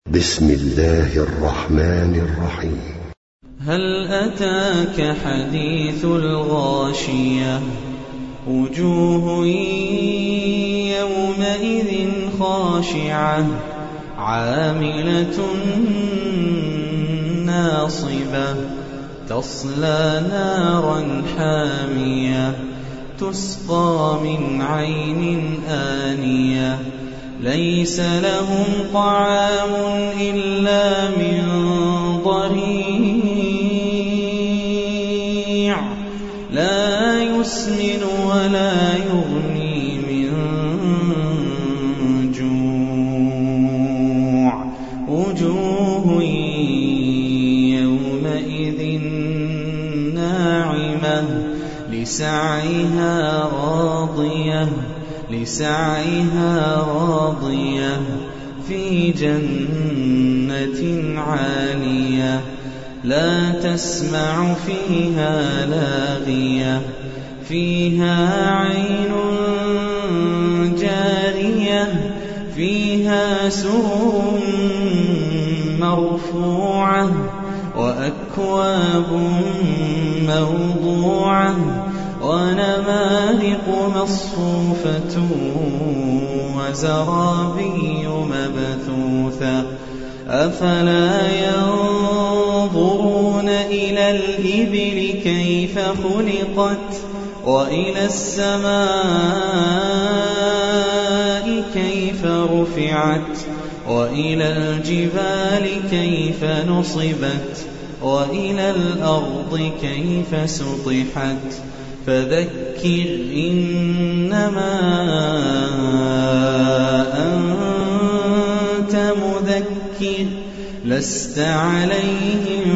بسم الله الرحمن الرحيم. هل أتاك حديث الغاشية وجوه يومئذ خاشعة عاملة ناصبة تصلى نارا حامية تسقى من عين آنية ليس لهم طعام إلا من ضريع لا يسمن ولا يغني من جوع وجوه يومئذ ناعمة لسعيها راضية في جنة عالية لا تسمع فيها لاغية فيها عين جارية فيها سرر مرفوعة وأكواب موضوعة ونمارق مصفوفة وزرابي مبثوثة أفلا ينظرون إلى الإبل كيف خلقت وإلى السماء كيف رفعت وإلى الجبال كيف نصبت وإلى الأرض كيف سطحت فذكر إنما أنت مذكر لست عليهم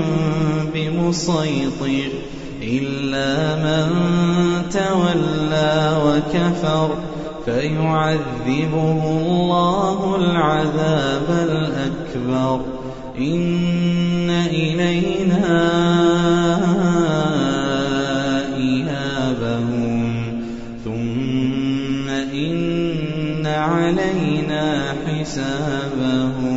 بمسيطر إلا من تولى وكفر فيعذبه الله العذاب الأكبر إن إلينا ثم إن علينا حسابهم.